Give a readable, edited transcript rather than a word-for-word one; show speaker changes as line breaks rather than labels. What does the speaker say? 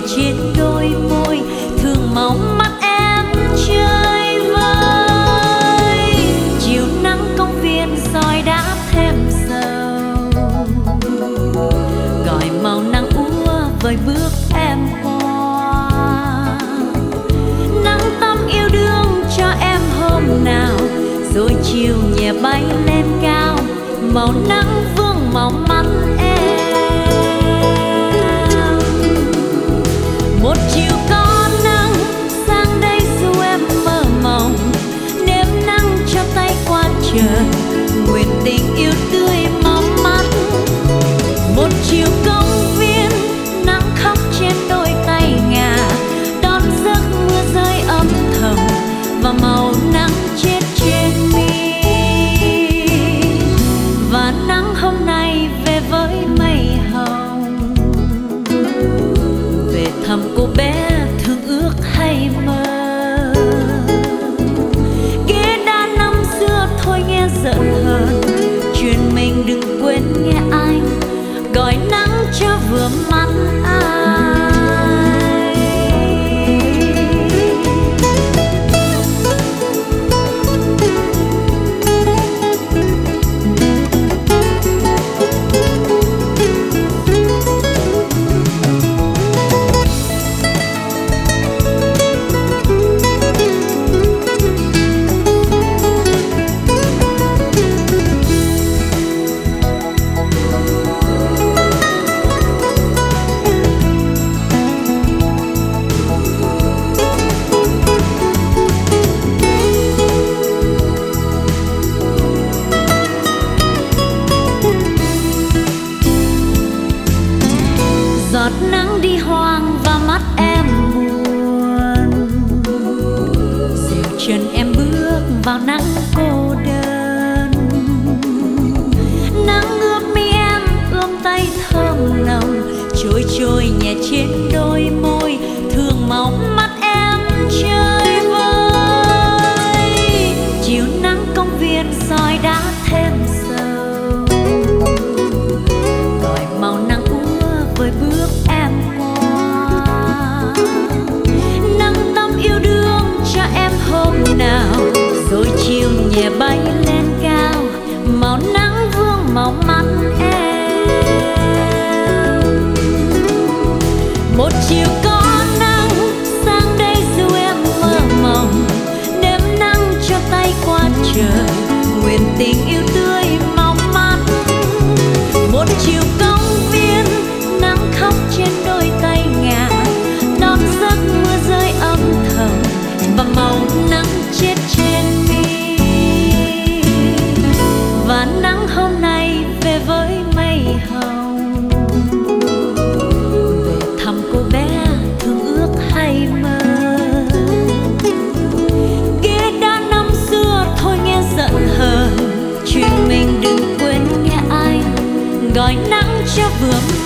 trên đôi môi, thương màu mắt em chơi vơi. Chiều nắng công viên soi đá thêm sầu, gọi màu nắng úa vời bước em qua. Nắng tắm yêu đương cho em hôm nào, rồi chiều nhẹ bay lên cao, màu nắng vương màu mắt em. Một chiều có nắng sang đây dù em mơ mộng, nếm nắng cho tay qua trời, nguyện tình yêu tươi mong mắt. Một chiều công viên nắng khóc trên đôi tay ngà, đón giấc mưa rơi âm thầm và màu nắng chết trên mi. Và nắng hôm nay về với mây hồng, về thăm cô bé thương ước hay mơ. Ghế đá năm xưa thôi nghe giận hờn, chuyện mình đừng quên nghe anh, gọi nắng cho vừa mắt ai. Giọt nắng đi hoang và mắt em buồn, dìu chân em bước vào nắng cô đơn. Nắng ướp mi em ươm tay thơm nồng, trôi trôi nhẹ trên đôi môi, thương màu mắt em chơi vơi. Chiều nắng công viên soi đá thêm sầu, gọi màu nắng với bước em qua. Nắng tắm yêu đương cho em hôm nào, rồi chiều nhẹ bay lên cao, màu nắng vương màu mắt em. Một chiều có nắng sang đây dù em mơ mộng, nếm nắng cho tay qua trời, nguyện tình yêu tươi mong mắt. Một chiều công viên nắng khóc trên đôi tay ngà, đón giấc mưa rơi âm thầm và màu nắng chết trên mi. Và nắng hôm nay về với mây hồng, về thăm cô bé thương ước hay mơ. Ghế đá năm xưa thôi nghe giận hờn, chuyện mình đừng quên nghe anh, gọi nắng cho vừa